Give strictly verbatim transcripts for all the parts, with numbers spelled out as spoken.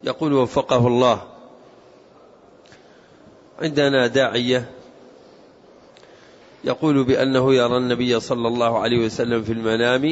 يقول وفقه الله: عندنا داعية يقول بأنه يرى النبي صلى الله عليه وسلم في المنام،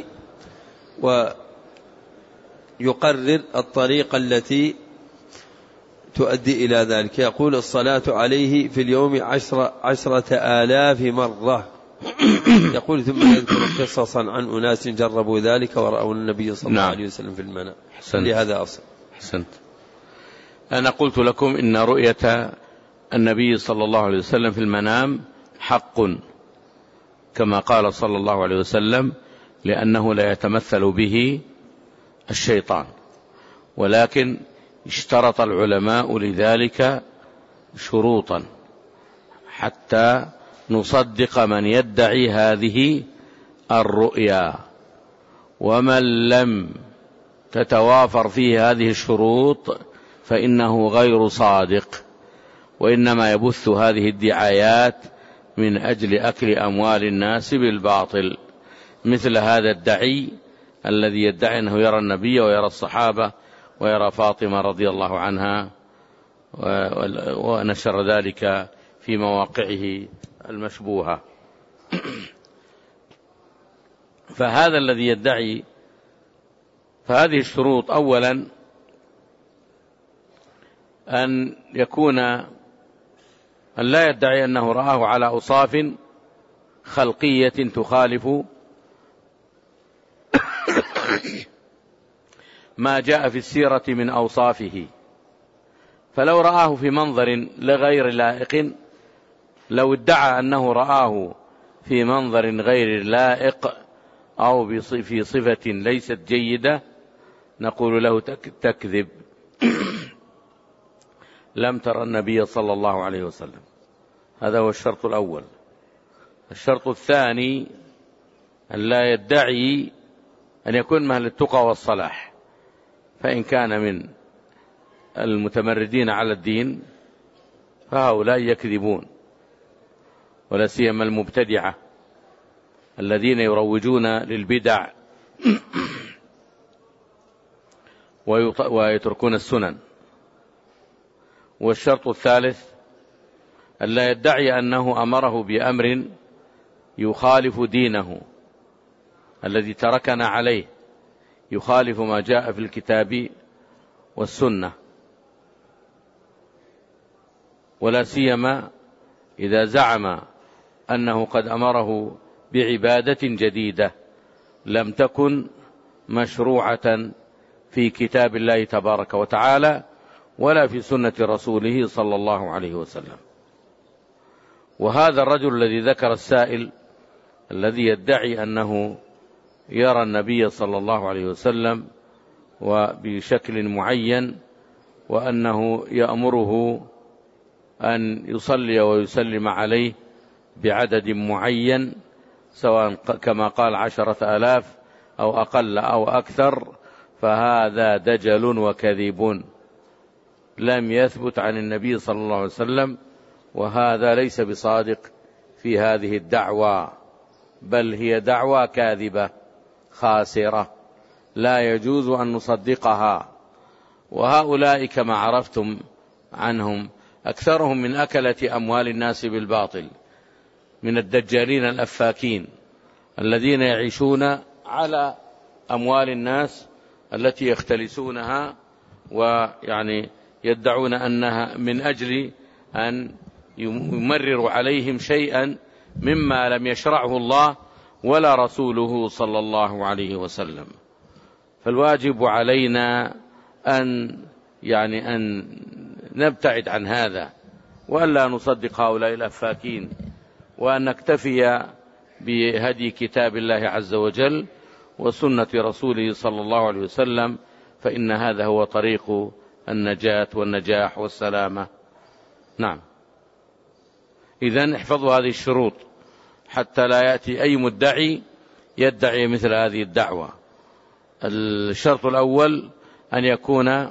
ويقرر الطريقة التي تؤدي إلى ذلك. يقول: الصلاة عليه في اليوم عشر عشرة آلاف مرة. يقول: ثم يذكر قصصا عن أناس جربوا ذلك ورأوا النبي صلى الله عليه وسلم في المنام. لهذا أصل. حسنت. أنا قلت لكم إن رؤية النبي صلى الله عليه وسلم في المنام حق، كما قال صلى الله عليه وسلم: لأنه لا يتمثل به الشيطان. ولكن اشترط العلماء لذلك شروطا حتى نصدق من يدعي هذه الرؤيا، ومن لم تتوافر فيه هذه الشروط فإنه غير صادق، وإنما يبث هذه الدعايات من أجل أكل أموال الناس بالباطل، مثل هذا الدعي الذي يدعي أنه يرى النبي ويرى الصحابة ويرى فاطمة رضي الله عنها ونشر ذلك في مواقعه المشبوهة. فهذا الذي يدعي، فهذه الشروط: أولا أن يكون أن لا يدعي أنه رآه على أوصاف خلقية تخالف ما جاء في السيرة من أوصافه. فلو رآه في منظر لغير لائق، لو ادعى أنه رآه في منظر غير لائق أو في صفة ليست جيدة، نقول له: تكذب، لم ترى النبي صلى الله عليه وسلم. هذا هو الشرط الأول. الشرط الثاني أن لا يدعي أن يكون من أهل التقى والصلاح، فإن كان من المتمردين على الدين فهؤلاء يكذبون، ولا سيما المبتدعة الذين يروجون للبدع ويتركون السنن. والشرط الثالث أن لا يدعي أنه أمره بأمر يخالف دينه الذي تركنا عليه، يخالف ما جاء في الكتاب والسنة، ولا سيما إذا زعم أنه قد أمره بعبادة جديدة لم تكن مشروعة في كتاب الله تبارك وتعالى ولا في سنة رسوله صلى الله عليه وسلم. وهذا الرجل الذي ذكر السائل الذي يدعي أنه يرى النبي صلى الله عليه وسلم وبشكل معين، وأنه يأمره أن يصلي ويسلم عليه بعدد معين، سواء كما قال عشرة آلاف أو أقل أو أكثر، فهذا دجل وكذب لم يثبت عن النبي صلى الله عليه وسلم، وهذا ليس بصادق في هذه الدعوة، بل هي دعوة كاذبة خاسرة لا يجوز أن نصدقها. وهؤلاء كما عرفتم عنهم أكثرهم من أكلة أموال الناس بالباطل، من الدجالين الأفاكين الذين يعيشون على أموال الناس التي يختلسونها، ويعني يدعون أنها من أجل أن يمرروا عليهم شيئا مما لم يشرعه الله ولا رسوله صلى الله عليه وسلم. فالواجب علينا أن يعني أن نبتعد عن هذا، وألا نصدق هؤلاء الأفاكين، وأن نكتفي بهدي كتاب الله عز وجل وسنة رسوله صلى الله عليه وسلم، فإن هذا هو طريق النجاة والنجاح والسلامة. نعم. إذن احفظوا هذه الشروط حتى لا يأتي أي مدعي يدعي مثل هذه الدعوة. الشرط الأول أن يكون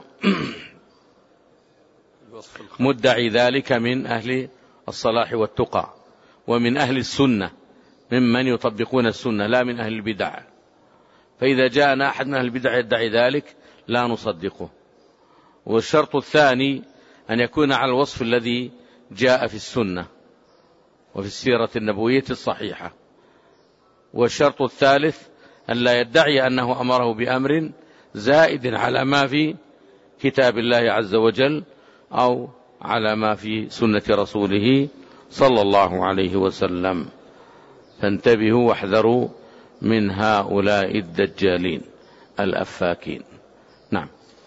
مدعي ذلك من أهل الصلاح والتقى ومن أهل السنة، ممن يطبقون السنة، لا من أهل البدع. فإذا جاءنا أحد من أهل البدع يدعي ذلك لا نصدقه. والشرط الثاني أن يكون على الوصف الذي جاء في السنة وفي السيرة النبوية الصحيحة. والشرط الثالث أن لا يدعي أنه أمره بأمر زائد على ما في كتاب الله عز وجل أو على ما في سنة رسوله صلى الله عليه وسلم. فانتبهوا واحذروا من هؤلاء الدجالين الأفاكين. نعم.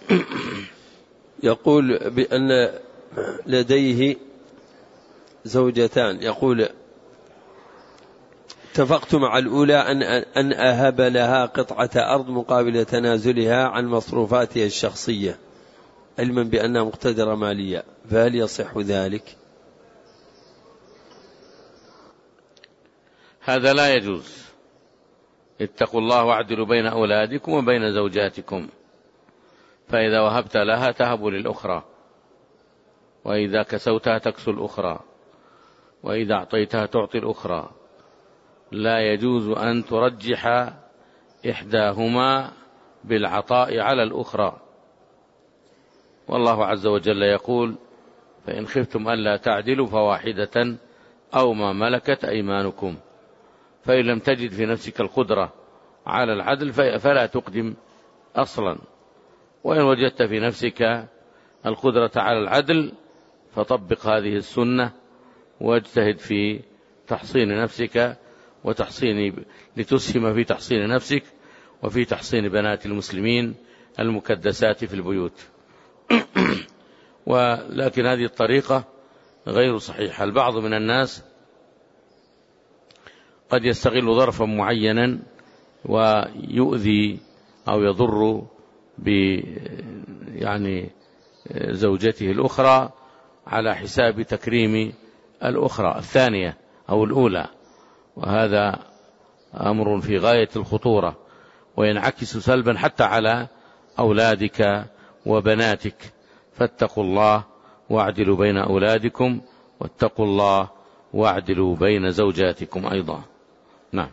يقول بأن لديه زوجتان، يقول اتفقت مع الأولى أن أن أهب لها قطعة أرض مقابل تنازلها عن مصروفاتها الشخصية، علما بأنها مقتدرة ماليا، فهل يصح ذلك؟ هذا لا يجوز. اتقوا الله واعدلوا بين أولادكم وبين زوجاتكم، فإذا وهبت لها تهب للأخرى، وإذا كسوتها تكسو الأخرى، وإذا أعطيتها تعطي الأخرى. لا يجوز أن ترجح إحداهما بالعطاء على الأخرى. والله عز وجل يقول: فإن خفتم ألا تعدلوا فواحدة أو ما ملكت أيمانكم. فإن لم تجد في نفسك القدرة على العدل فلا تقدم أصلا، وإن وجدت في نفسك القدرة على العدل فطبق هذه السنة واجتهد في تحصين نفسك وتحصين لتسهم في تحصين نفسك وفي تحصين بنات المسلمين المكدسات في البيوت. ولكن هذه الطريقة غير صحيحة. البعض من الناس قد يستغل ظرفا معينا ويؤذي أو يضر ب يعني زوجته الأخرى على حساب تكريم الأخرى الثانية أو الأولى، وهذا أمر في غاية الخطورة، وينعكس سلبا حتى على أولادك وبناتك. فاتقوا الله واعدلوا بين أولادكم، واتقوا الله واعدلوا بين زوجاتكم أيضا. نعم.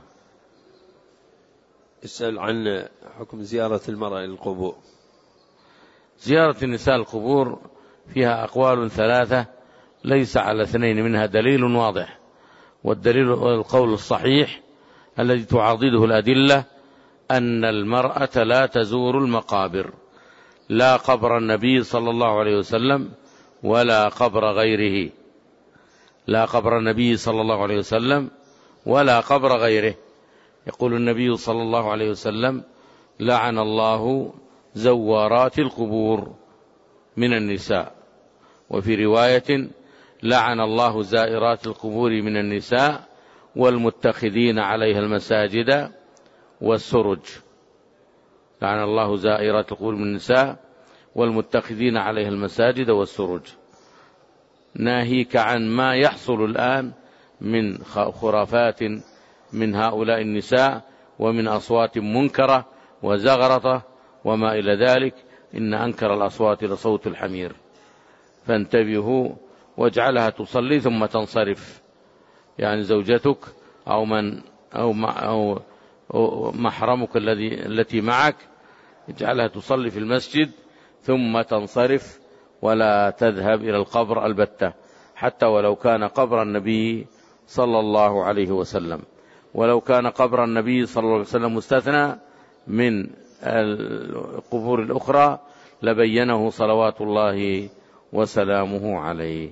يسأل عن حكم زيارة المرأة للقبور. زيارة النساء القبور فيها أقوال ثلاثة ليس على اثنين منها دليل واضح، والدليل القول الصحيح الذي تعاضده الأدلة أن المرأة لا تزور المقابر، لا قبر النبي صلى الله عليه وسلم ولا قبر غيره، لا قبر النبي صلى الله عليه وسلم ولا قبر غيره. يقول النبي صلى الله عليه وسلم: لعن الله زوارات القبور من النساء. وفي رواية: لعن الله زائرات القبور من النساء والمتخذين عليها المساجد والسرج. لعن الله زائرات القبور من النساء والمتخذين عليها المساجد والسرج. ناهيك عن ما يحصل الآن من خرافات من هؤلاء النساء ومن أصوات منكرة وزغرطة وما إلى ذلك. إن أنكر الأصوات لصوت الحمير. فانتبهوا واجعلها تصلي ثم تنصرف، يعني زوجتك أو من أو أو محرمك الذي التي معك اجعلها تصلي في المسجد ثم تنصرف، ولا تذهب إلى القبر البتة، حتى ولو كان قبر النبي صلى الله عليه وسلم. ولو كان قبر النبي صلى الله عليه وسلم مستثنى من القبور الأخرى لبينه صلوات الله وسلامه عليه.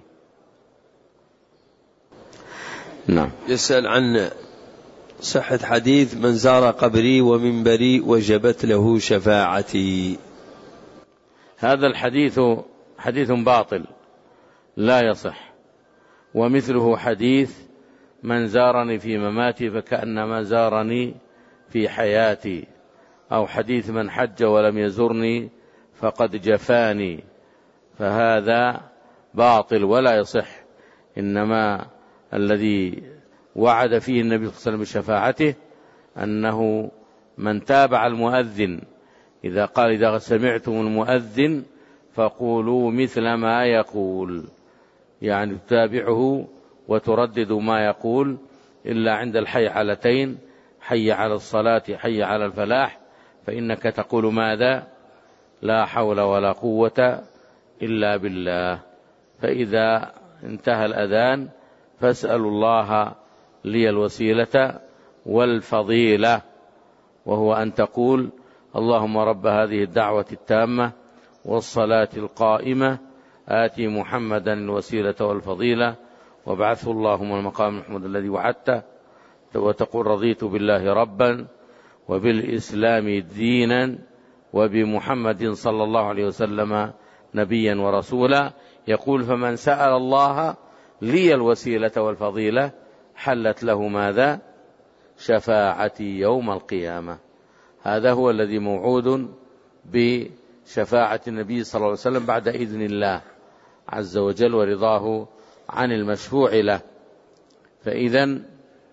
نعم. يسأل عن صحة حديث: من زار قبري ومنبري وجبت له شفاعتي. هذا الحديث حديث باطل لا يصح، ومثله حديث: من زارني في مماتي فكأنما زارني في حياتي، أو حديث: من حج ولم يزرني فقد جفاني. فهذا باطل ولا يصح. إنما الذي وعد فيه النبي صلى الله عليه وسلم بشفاعته أنه من تابع المؤذن، إذا قال: إذا سمعتم المؤذن فقولوا مثل ما يقول، يعني تتابعه وتردد ما يقول، إلا عند الحي علتين: حي على الصلاة حي على الفلاح، فإنك تقول ماذا؟ لا حول ولا قوة إلا بالله. فإذا انتهى الأذان فاسألوا الله لي الوسيلة والفضيلة، وهو أن تقول: اللهم رب هذه الدعوة التامة والصلاة القائمة آتي محمدا الوسيلة والفضيلة وابعثه اللهم المقام محمود الذي وعدته. وتقول: رضيت بالله ربا وبالإسلام دينا وبمحمد صلى الله عليه وسلم نبيا ورسولا. يقول: فمن سأل الله لي الوسيلة والفضيلة حلت له ماذا؟ شفاعتي يوم القيامة. هذا هو الذي موعود بشفاعة النبي صلى الله عليه وسلم بعد إذن الله عز وجل ورضاه عن المشفوع له. فإذن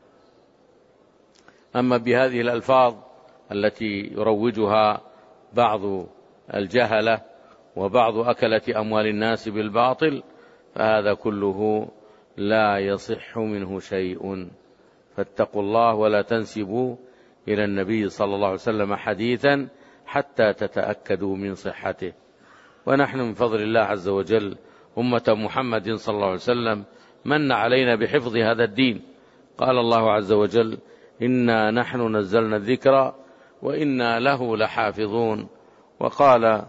أما بهذه الألفاظ التي يروجها بعض الجهلة وبعض أكلة أموال الناس بالباطل فهذا كله لا يصح منه شيء. فاتقوا الله ولا تنسبوا إلى النبي صلى الله عليه وسلم حديثا حتى تتأكدوا من صحته. ونحن من فضل الله عز وجل أمة محمد صلى الله عليه وسلم من علينا بحفظ هذا الدين. قال الله عز وجل: إنا نحن نزلنا الذكر وإنا له لحافظون. وقال: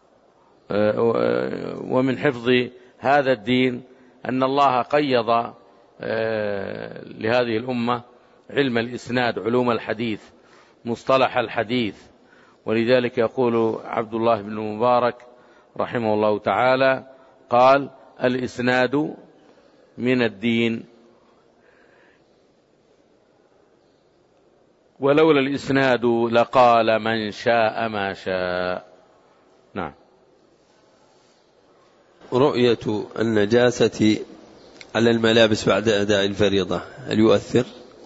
ومن حفظ هذا الدين أن الله قيض لهذه الأمة علم الإسناد، علوم الحديث، مصطلح الحديث. ولذلك يقول عبد الله بن المبارك رحمه الله تعالى قال: الإسناد من الدين، ولولا الإسناد لقال من شاء ما شاء. نعم. رؤية النجاسة على الملابس بعد أداء الفريضة هل يؤثر؟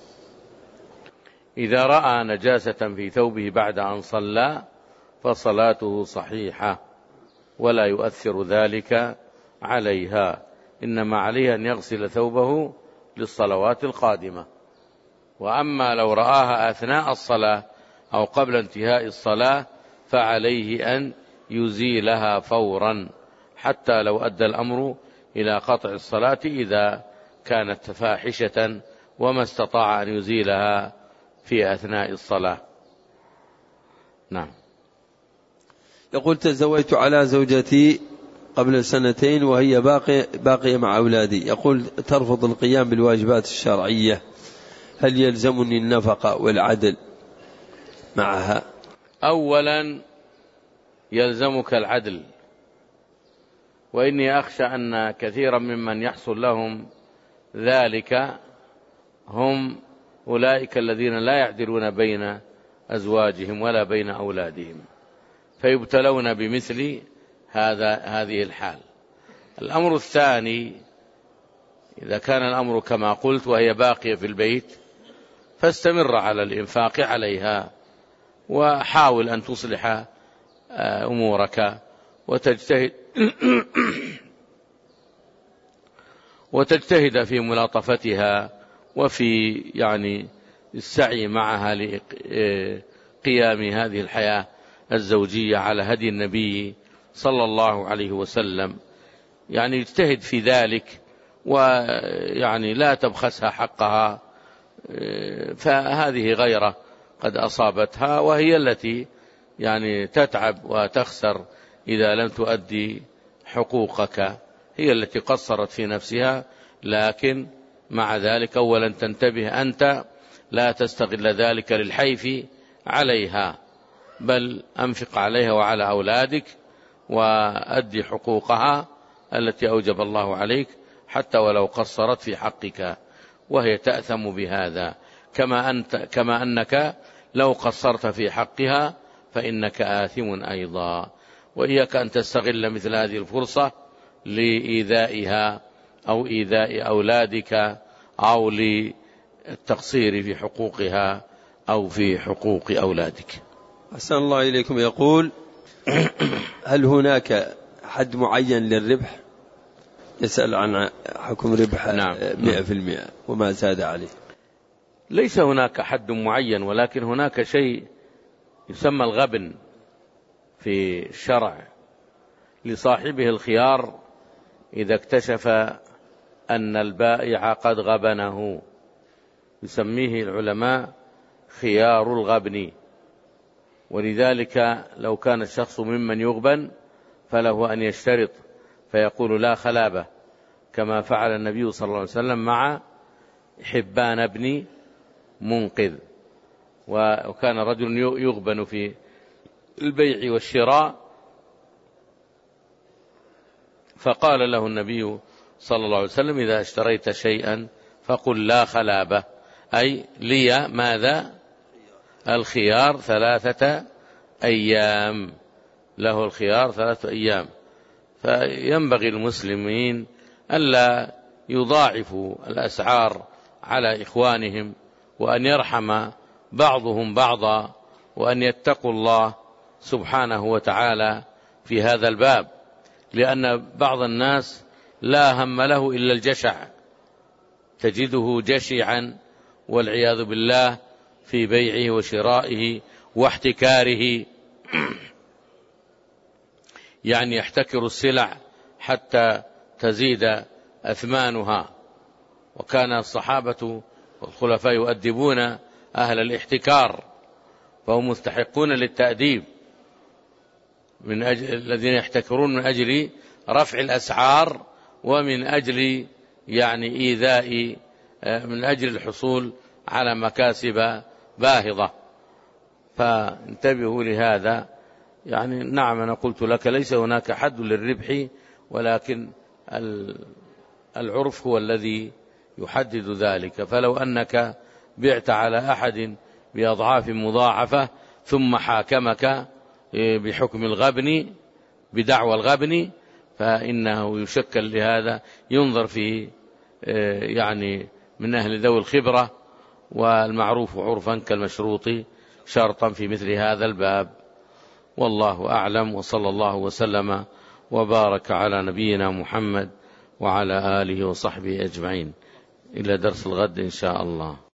إذا رأى نجاسة في ثوبه بعد أن صلى فصلاته صحيحة ولا يؤثر ذلك عليها، إنما عليه أن يغسل ثوبه للصلوات القادمة. وأما لو رآها أثناء الصلاة أو قبل انتهاء الصلاة فعليه أن يزيلها فورا حتى لو أدى الأمر إلى قطع الصلاة إذا كانت فاحشة وما استطاع أن يزيلها في أثناء الصلاة. نعم. يقول: تزوجت على زوجتي قبل سنتين وهي باقية, باقية مع أولادي. يقول: ترفض القيام بالواجبات الشرعية، هل يلزمني النفقة والعدل معها؟ أولا يلزمك العدل، وإني أخشى أن كثيرا ممن يحصل لهم ذلك هم أولئك الذين لا يعدلون بين أزواجهم ولا بين أولادهم، فيبتلون بمثل هذا هذه الحال. الأمر الثاني: إذا كان الأمر كما قلت وهي باقية في البيت فاستمر على الإنفاق عليها، وحاول أن تصلح أمورك وتجتهد وتجتهد في ملاطفتها وفي يعني السعي معها لقيام هذه الحياة الزوجية على هدي النبي صلى الله عليه وسلم. يعني اجتهد في ذلك، ويعني لا تبخسها حقها، فهذه غيرة قد أصابتها وهي التي يعني تتعب وتخسر إذا لم تؤدي حقوقك، هي التي قصرت في نفسها. لكن مع ذلك أولا تنتبه أنت لا تستغل ذلك للحيف عليها، بل أنفق عليها وعلى أولادك وأدي حقوقها التي أوجب الله عليك حتى ولو قصرت في حقك، وهي تأثم بهذا، كما أنت كما أنك لو قصرت في حقها فإنك آثم أيضا. وإياك أن تستغل مثل هذه الفرصة لإيذائها أو إيذاء أولادك أو للتقصير في حقوقها أو في حقوق أولادك. أحسن الله إليكم. يقول: هل هناك حد معين للربح؟ يسأل عن حكم ربح نعم. مئة في المئة وما زاد عليه. ليس هناك حد معين، ولكن هناك شيء يسمى الغبن في الشرع. لصاحبه الخيار إذا اكتشف أن البائع قد غبنه، يسميه العلماء خيار الغبن. ولذلك لو كان الشخص ممن يغبن فله أن يشترط فيقول لا خلابة، كما فعل النبي صلى الله عليه وسلم مع حبان بن منقذ. وكان رجل يغبن في البيع والشراء، فقال له النبي صلى الله عليه وسلم إذا اشتريت شيئا فقل لا خلابة، أي لي ماذا؟ الخيار ثلاثة أيام، له الخيار ثلاثة أيام. فينبغي المسلمين ألا يضاعفوا الأسعار على إخوانهم، وأن يرحم بعضهم بعضا، وأن يتقوا الله سبحانه وتعالى في هذا الباب، لأن بعض الناس لا هم له إلا الجشع، تجده جشعا والعياذ بالله في بيعه وشرائه واحتكاره، يعني يحتكر السلع حتى تزيد أثمانها. وكان الصحابة والخلفاء يؤدبون أهل الاحتكار، فهم مستحقون للتأديب، من أجل الذين يحتكرون من أجل رفع الأسعار، ومن أجل يعني إيذاء، من أجل الحصول على مكاسب باهظة. فانتبهوا لهذا. يعني نعم أنا قلت لك ليس هناك حد للربح، ولكن العرف هو الذي يحدد ذلك. فلو أنك بعت على أحد بأضعاف مضاعفة ثم حاكمك بحكم الغبن، بدعوى الغبن، فإنه يشكل لهذا، ينظر فيه يعني من أهل ذوي الخبرة، والمعروف عرفا كالمشروط شرطا في مثل هذا الباب. والله أعلم، وصلى الله وسلم وبارك على نبينا محمد وعلى آله وصحبه أجمعين. إلى درس الغد إن شاء الله.